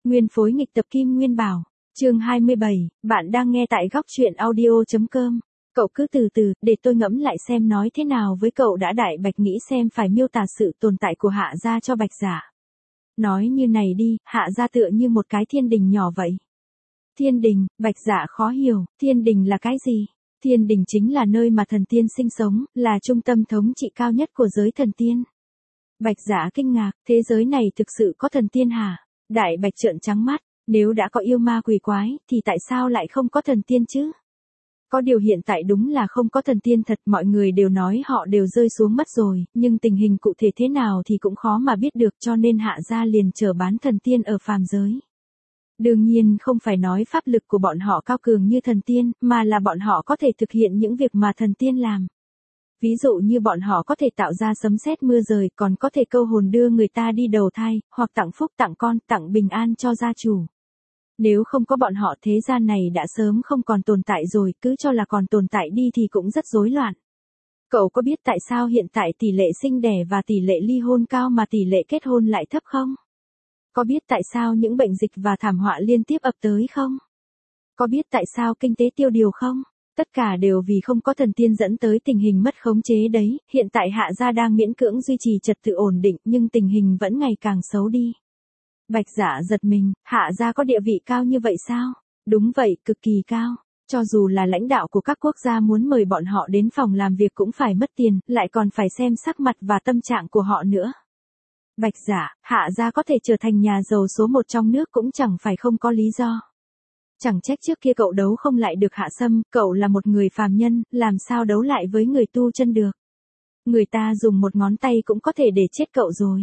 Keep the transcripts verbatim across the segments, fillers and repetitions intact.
Nguyên phối nghịch tập Kim Nguyên Bảo. Chương hai mươi bảy, bạn đang nghe tại góc truyện audio chấm com. Cậu cứ từ từ, để tôi ngẫm lại xem nói thế nào với cậu đã. Đại Bạch nghĩ xem phải miêu tả sự tồn tại của Hạ gia cho Bạch Giả. Nói như này đi, Hạ gia tựa như một cái thiên đình nhỏ vậy. Thiên đình, Bạch Giả khó hiểu, thiên đình là cái gì? Thiên đình chính là nơi mà thần tiên sinh sống, là trung tâm thống trị cao nhất của giới thần tiên. Bạch Giả kinh ngạc, thế giới này thực sự có thần tiên hả? Đại Bạch trợn trắng mắt, nếu đã có yêu ma quỷ quái, thì tại sao lại không có thần tiên chứ? Có điều hiện tại đúng là không có thần tiên thật, mọi người đều nói họ đều rơi xuống mất rồi, nhưng tình hình cụ thể thế nào thì cũng khó mà biết được, cho nên Hạ gia liền chờ bán thần tiên ở phàm giới. Đương nhiên không phải nói pháp lực của bọn họ cao cường như thần tiên, mà là bọn họ có thể thực hiện những việc mà thần tiên làm. Ví dụ như bọn họ có thể tạo ra sấm sét mưa rời, còn có thể câu hồn đưa người ta đi đầu thai, hoặc tặng phúc tặng con, tặng bình an cho gia chủ. Nếu không có bọn họ thế gian này đã sớm không còn tồn tại rồi, cứ cho là còn tồn tại đi thì cũng rất rối loạn. Cậu có biết tại sao hiện tại tỷ lệ sinh đẻ và tỷ lệ ly hôn cao mà tỷ lệ kết hôn lại thấp không? Có biết tại sao những bệnh dịch và thảm họa liên tiếp ập tới không? Có biết tại sao kinh tế tiêu điều không? Tất cả đều vì không có thần tiên dẫn tới tình hình mất khống chế đấy. Hiện tại Hạ gia đang miễn cưỡng duy trì trật tự ổn định, nhưng tình hình vẫn ngày càng xấu đi. Bạch Giả giật mình, Hạ gia có địa vị cao như vậy sao? Đúng vậy, cực kỳ cao. Cho dù là lãnh đạo của các quốc gia muốn mời bọn họ đến phòng làm việc cũng phải mất tiền, lại còn phải xem sắc mặt và tâm trạng của họ nữa. Bạch Giả, Hạ gia có thể trở thành nhà giàu số một trong nước cũng chẳng phải không có lý do. Chẳng trách trước kia cậu đấu không lại được Hạ Sâm, cậu là một người phàm nhân, làm sao đấu lại với người tu chân được. Người ta dùng một ngón tay cũng có thể để chết cậu rồi.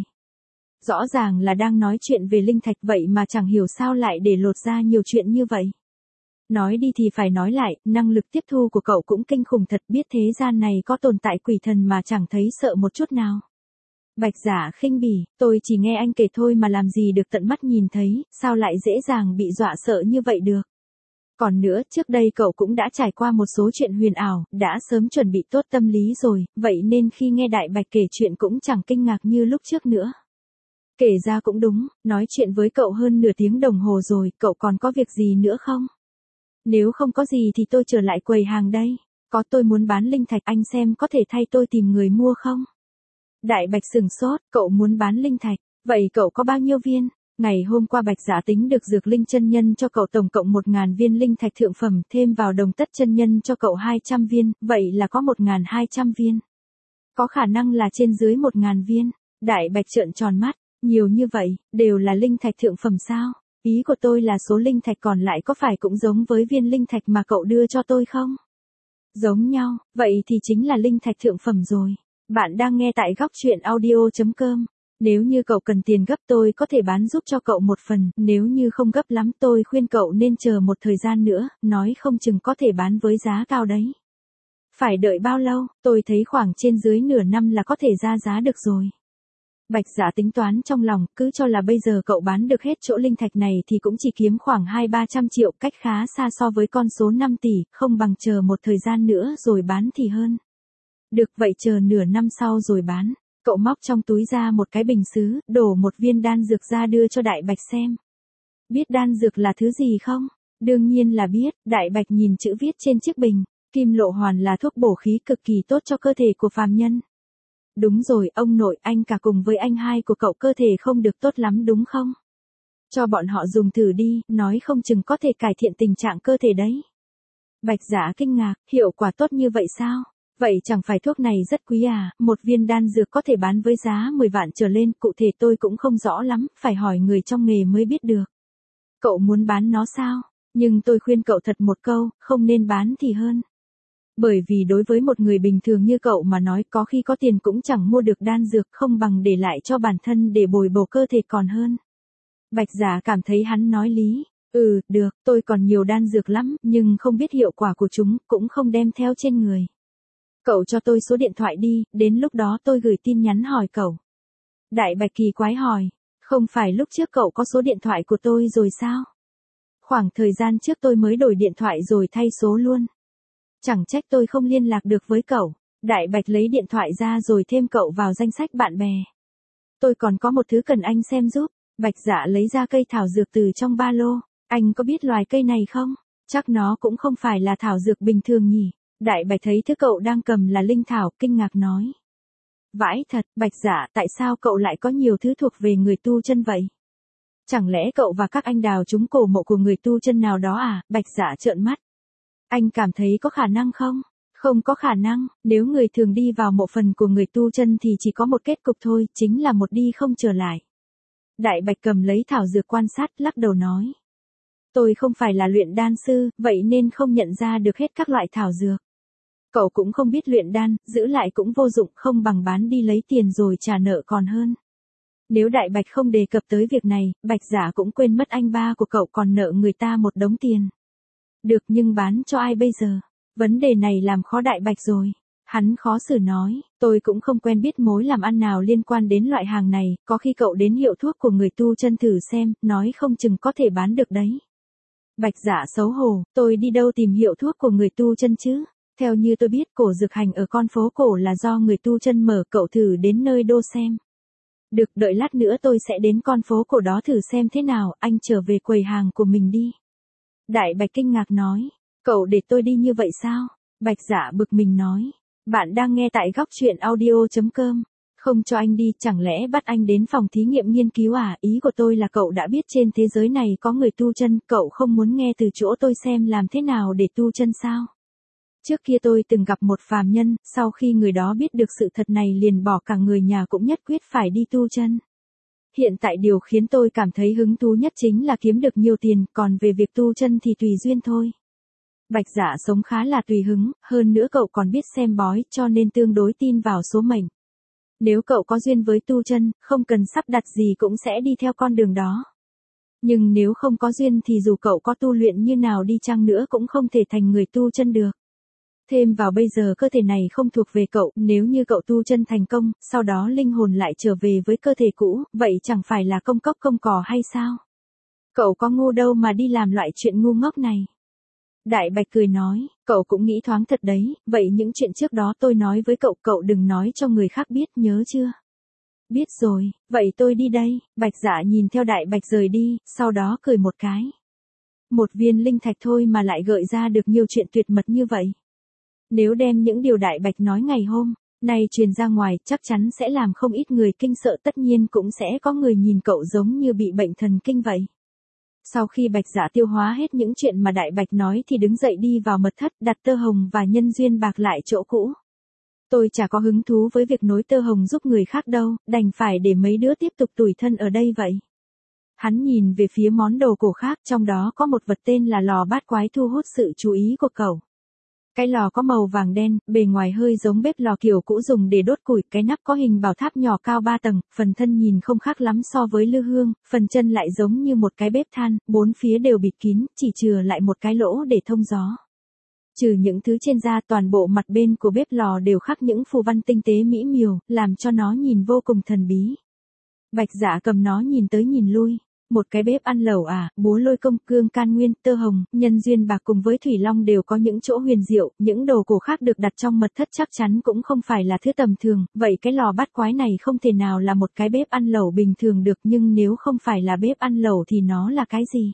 Rõ ràng là đang nói chuyện về linh thạch vậy mà chẳng hiểu sao lại để lột ra nhiều chuyện như vậy. Nói đi thì phải nói lại, năng lực tiếp thu của cậu cũng kinh khủng thật, biết thế gian này có tồn tại quỷ thần mà chẳng thấy sợ một chút nào. Bạch Giả khinh bỉ, tôi chỉ nghe anh kể thôi mà làm gì được tận mắt nhìn thấy, sao lại dễ dàng bị dọa sợ như vậy được. Còn nữa, trước đây cậu cũng đã trải qua một số chuyện huyền ảo, đã sớm chuẩn bị tốt tâm lý rồi, vậy nên khi nghe Đại Bạch kể chuyện cũng chẳng kinh ngạc như lúc trước nữa. Kể ra cũng đúng, nói chuyện với cậu hơn nửa tiếng đồng hồ rồi, cậu còn có việc gì nữa không? Nếu không có gì thì tôi trở lại quầy hàng đây. Có, tôi muốn bán linh thạch, anh xem có thể thay tôi tìm người mua không? Đại Bạch sừng sốt, cậu muốn bán linh thạch, vậy cậu có bao nhiêu viên? Ngày hôm qua Bạch Giả tính được Dược Linh chân nhân cho cậu tổng cộng một ngàn viên linh thạch thượng phẩm, thêm vào Đồng Tất chân nhân cho cậu hai trăm viên, vậy là có một ngàn hai trăm viên. Có khả năng là trên dưới một ngàn viên. Đại Bạch trợn tròn mắt, nhiều như vậy, đều là linh thạch thượng phẩm sao? Ý của tôi là số linh thạch còn lại có phải cũng giống với viên linh thạch mà cậu đưa cho tôi không? Giống nhau, vậy thì chính là linh thạch thượng phẩm rồi. Bạn đang nghe tại góc truyện audio chấm com. Nếu như cậu cần tiền gấp tôi có thể bán giúp cho cậu một phần, nếu như không gấp lắm tôi khuyên cậu nên chờ một thời gian nữa, nói không chừng có thể bán với giá cao đấy. Phải đợi bao lâu? Tôi thấy khoảng trên dưới nửa năm là có thể ra giá được rồi. Bạch Giả tính toán trong lòng, cứ cho là bây giờ cậu bán được hết chỗ linh thạch này thì cũng chỉ kiếm khoảng hai ba trăm triệu, cách khá xa so với con số năm tỷ, không bằng chờ một thời gian nữa rồi bán thì hơn. Được, vậy chờ nửa năm sau rồi bán. Cậu móc trong túi ra một cái bình sứ, đổ một viên đan dược ra đưa cho Đại Bạch xem. Biết đan dược là thứ gì không? Đương nhiên là biết. Đại Bạch nhìn chữ viết trên chiếc bình. Kim lộ hoàn là thuốc bổ khí cực kỳ tốt cho cơ thể của phàm nhân. Đúng rồi, ông nội, anh cả cùng với anh hai của cậu cơ thể không được tốt lắm đúng không? Cho bọn họ dùng thử đi, nói không chừng có thể cải thiện tình trạng cơ thể đấy. Bạch Giả kinh ngạc, hiệu quả tốt như vậy sao? Vậy chẳng phải thuốc này rất quý à, một viên đan dược có thể bán với giá mười vạn trở lên, cụ thể tôi cũng không rõ lắm, phải hỏi người trong nghề mới biết được. Cậu muốn bán nó sao? Nhưng tôi khuyên cậu thật một câu, không nên bán thì hơn. Bởi vì đối với một người bình thường như cậu mà nói, có khi có tiền cũng chẳng mua được đan dược, không bằng để lại cho bản thân để bồi bổ cơ thể còn hơn. Bạch Giả cảm thấy hắn nói lý. Ừ, được, tôi còn nhiều đan dược lắm, nhưng không biết hiệu quả của chúng, cũng không đem theo trên người. Cậu cho tôi số điện thoại đi, đến lúc đó tôi gửi tin nhắn hỏi cậu. Đại Bạch kỳ quái hỏi, không phải lúc trước cậu có số điện thoại của tôi rồi sao? Khoảng thời gian trước tôi mới đổi điện thoại rồi thay số luôn. Chẳng trách tôi không liên lạc được với cậu. Đại Bạch lấy điện thoại ra rồi thêm cậu vào danh sách bạn bè. Tôi còn có một thứ cần anh xem giúp. Bạch Dạ lấy ra cây thảo dược từ trong ba lô. Anh có biết loài cây này không? Chắc nó cũng không phải là thảo dược bình thường nhỉ. Đại Bạch thấy thứ cậu đang cầm là linh thảo, kinh ngạc nói. Vãi thật, Bạch Dạ, tại sao cậu lại có nhiều thứ thuộc về người tu chân vậy? Chẳng lẽ cậu và các anh đào trúng cổ mộ của người tu chân nào đó à? Bạch Dạ trợn mắt. Anh cảm thấy có khả năng không? Không có khả năng, nếu người thường đi vào mộ phần của người tu chân thì chỉ có một kết cục thôi, chính là một đi không trở lại. Đại Bạch cầm lấy thảo dược quan sát, lắc đầu nói. Tôi không phải là luyện đan sư, vậy nên không nhận ra được hết các loại thảo dược. Cậu cũng không biết luyện đan, giữ lại cũng vô dụng, không bằng bán đi lấy tiền rồi trả nợ còn hơn. Nếu Đại Bạch không đề cập tới việc này, Bạch Dạ cũng quên mất anh ba của cậu còn nợ người ta một đống tiền. Được, nhưng bán cho ai bây giờ? Vấn đề này làm khó Đại Bạch rồi. Hắn khó xử nói, tôi cũng không quen biết mối làm ăn nào liên quan đến loại hàng này, có khi cậu đến hiệu thuốc của người tu chân thử xem, nói không chừng có thể bán được đấy. Bạch Dạ xấu hổ, tôi đi đâu tìm hiệu thuốc của người tu chân chứ? Theo như tôi biết, cổ dược hành ở con phố cổ là do người tu chân mở, cậu thử đến nơi đô xem. Được, đợi lát nữa tôi sẽ đến con phố cổ đó thử xem thế nào, anh trở về quầy hàng của mình đi. Đại Bạch kinh ngạc nói, cậu để tôi đi như vậy sao? Bạch Dạ bực mình nói, bạn đang nghe tại góc truyện audio chấm com. Không cho anh đi, chẳng lẽ bắt anh đến phòng thí nghiệm nghiên cứu à? Ý của tôi là cậu đã biết trên thế giới này có người tu chân, cậu không muốn nghe từ chỗ tôi xem làm thế nào để tu chân sao? Trước kia tôi từng gặp một phàm nhân, sau khi người đó biết được sự thật này liền bỏ cả người nhà cũng nhất quyết phải đi tu chân. Hiện tại điều khiến tôi cảm thấy hứng thú nhất chính là kiếm được nhiều tiền, còn về việc tu chân thì tùy duyên thôi. Bạch Dạ sống khá là tùy hứng, hơn nữa cậu còn biết xem bói cho nên tương đối tin vào số mệnh. Nếu cậu có duyên với tu chân, không cần sắp đặt gì cũng sẽ đi theo con đường đó. Nhưng nếu không có duyên thì dù cậu có tu luyện như nào đi chăng nữa cũng không thể thành người tu chân được. Thêm vào bây giờ cơ thể này không thuộc về cậu, nếu như cậu tu chân thành công, sau đó linh hồn lại trở về với cơ thể cũ, vậy chẳng phải là công cốc công cỏ hay sao? Cậu có ngu đâu mà đi làm loại chuyện ngu ngốc này. Đại Bạch cười nói, cậu cũng nghĩ thoáng thật đấy, vậy những chuyện trước đó tôi nói với cậu, cậu đừng nói cho người khác biết, nhớ chưa? Biết rồi, vậy tôi đi đây. Bạch Dạ nhìn theo Đại Bạch rời đi, sau đó cười một cái. Một viên linh thạch thôi mà lại gợi ra được nhiều chuyện tuyệt mật như vậy. Nếu đem những điều Đại Bạch nói ngày hôm nay truyền ra ngoài, chắc chắn sẽ làm không ít người kinh sợ, tất nhiên cũng sẽ có người nhìn cậu giống như bị bệnh thần kinh vậy. Sau khi Bạch Dạ tiêu hóa hết những chuyện mà Đại Bạch nói thì đứng dậy đi vào mật thất, đặt tơ hồng và nhân duyên bạc lại chỗ cũ. Tôi chả có hứng thú với việc nối tơ hồng giúp người khác đâu, đành phải để mấy đứa tiếp tục tủi thân ở đây vậy. Hắn nhìn về phía món đồ cổ khác, trong đó có một vật tên là lò bát quái thu hút sự chú ý của cậu. Cái lò có màu vàng đen, bề ngoài hơi giống bếp lò kiểu cũ dùng để đốt củi, cái nắp có hình bảo tháp nhỏ cao ba tầng, phần thân nhìn không khác lắm so với lư hương, phần chân lại giống như một cái bếp than, bốn phía đều bịt kín, chỉ chừa lại một cái lỗ để thông gió. Trừ những thứ trên ra, toàn bộ mặt bên của bếp lò đều khắc những phù văn tinh tế mỹ miều, làm cho nó nhìn vô cùng thần bí. Bạch Dạ cầm nó nhìn tới nhìn lui. Một cái bếp ăn lẩu à, búa lôi công, cương can nguyên, tơ hồng, nhân duyên bạc cùng với thủy long đều có những chỗ huyền diệu, những đồ cổ khác được đặt trong mật thất chắc chắn cũng không phải là thứ tầm thường, vậy cái lò bát quái này không thể nào là một cái bếp ăn lẩu bình thường được, nhưng nếu không phải là bếp ăn lẩu thì nó là cái gì?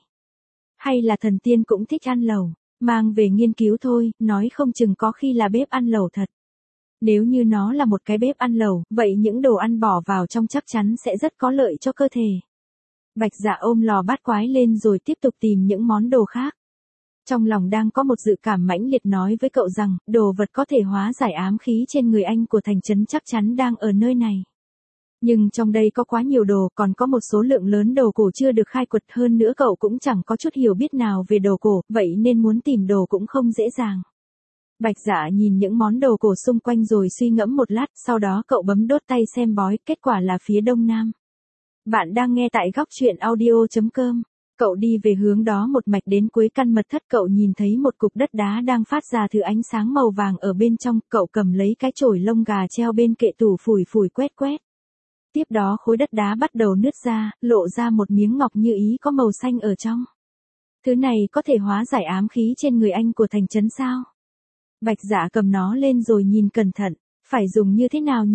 Hay là thần tiên cũng thích ăn lẩu, mang về nghiên cứu thôi, nói không chừng có khi là bếp ăn lẩu thật. Nếu như nó là một cái bếp ăn lẩu, vậy những đồ ăn bỏ vào trong chắc chắn sẽ rất có lợi cho cơ thể. Bạch Dạ ôm lò bát quái lên rồi tiếp tục tìm những món đồ khác. Trong lòng đang có một dự cảm mãnh liệt nói với cậu rằng, đồ vật có thể hóa giải ám khí trên người anh của thành trấn chắc chắn đang ở nơi này. Nhưng trong đây có quá nhiều đồ, còn có một số lượng lớn đồ cổ chưa được khai quật, hơn nữa cậu cũng chẳng có chút hiểu biết nào về đồ cổ, vậy nên muốn tìm đồ cũng không dễ dàng. Bạch Dạ nhìn những món đồ cổ xung quanh rồi suy ngẫm một lát, sau đó cậu bấm đốt tay xem bói, kết quả là phía đông nam. Bạn đang nghe tại góc truyện audio chấm com. Cậu đi về hướng đó một mạch đến cuối căn mật thất, cậu nhìn thấy một cục đất đá đang phát ra thứ ánh sáng màu vàng ở bên trong, cậu cầm lấy cái chổi lông gà treo bên kệ tủ phủi phủi quét quét. Tiếp đó khối đất đá bắt đầu nứt ra, lộ ra một miếng ngọc như ý có màu xanh ở trong. Thứ này có thể hóa giải ám khí trên người anh của thành trấn sao? Bạch Dạ cầm nó lên rồi nhìn cẩn thận, phải dùng như thế nào nhỉ?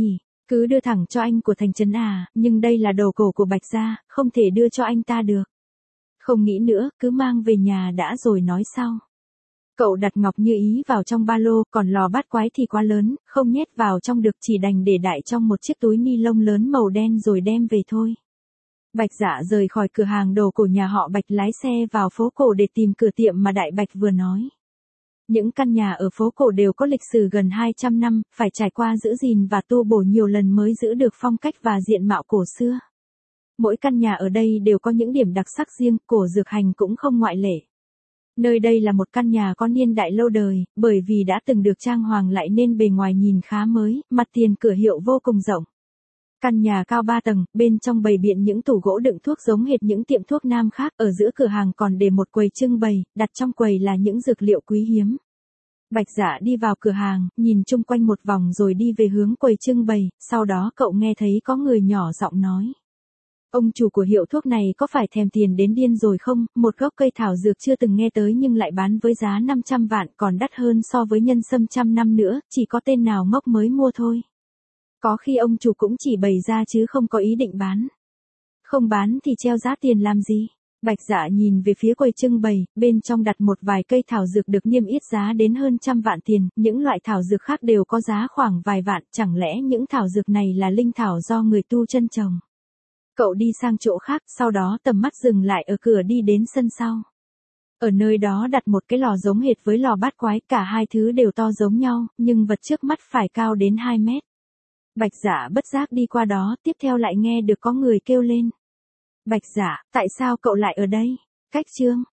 Cứ đưa thẳng cho anh của Thành Trấn à, nhưng đây là đồ cổ của Bạch gia, không thể đưa cho anh ta được. Không nghĩ nữa, cứ mang về nhà đã rồi nói sau. Cậu đặt Ngọc Như Ý vào trong ba lô, còn lò bát quái thì quá lớn, không nhét vào trong được, chỉ đành để đại trong một chiếc túi ni lông lớn màu đen rồi đem về thôi. Bạch Dạ rời khỏi cửa hàng đồ cổ nhà họ Bạch, lái xe vào phố cổ để tìm cửa tiệm mà Đại Bạch vừa nói. Những căn nhà ở phố cổ đều có lịch sử gần hai trăm năm, phải trải qua giữ gìn và tu bổ nhiều lần mới giữ được phong cách và diện mạo cổ xưa. Mỗi căn nhà ở đây đều có những điểm đặc sắc riêng, cổ Dược Hành cũng không ngoại lệ. Nơi đây là một căn nhà có niên đại lâu đời, bởi vì đã từng được trang hoàng lại nên bề ngoài nhìn khá mới, mặt tiền cửa hiệu vô cùng rộng. Căn nhà cao ba tầng, bên trong bày biện những tủ gỗ đựng thuốc giống hệt những tiệm thuốc nam khác, ở giữa cửa hàng còn để một quầy trưng bày, đặt trong quầy là những dược liệu quý hiếm. Bạch Dạ đi vào cửa hàng, nhìn chung quanh một vòng rồi đi về hướng quầy trưng bày, sau đó cậu nghe thấy có người nhỏ giọng nói. Ông chủ của hiệu thuốc này có phải thèm tiền đến điên rồi không, một gốc cây thảo dược chưa từng nghe tới nhưng lại bán với giá năm trăm vạn, còn đắt hơn so với nhân sâm trăm năm nữa, chỉ có tên nào ngốc mới mua thôi. Có khi ông chủ cũng chỉ bày ra chứ không có ý định bán. Không bán thì treo giá tiền làm gì? Bạch Dạ nhìn về phía quầy trưng bày, bên trong đặt một vài cây thảo dược được niêm yết giá đến hơn trăm vạn tiền, những loại thảo dược khác đều có giá khoảng vài vạn, chẳng lẽ những thảo dược này là linh thảo do người tu chân trồng? Cậu đi sang chỗ khác, sau đó tầm mắt dừng lại ở cửa đi đến sân sau. Ở nơi đó đặt một cái lò giống hệt với lò bát quái, cả hai thứ đều to giống nhau, nhưng vật trước mắt phải cao đến hai mét. Bạch Dạ bất giác đi qua đó, tiếp theo lại nghe được có người kêu lên. Bạch Dạ, tại sao cậu lại ở đây? Cách chương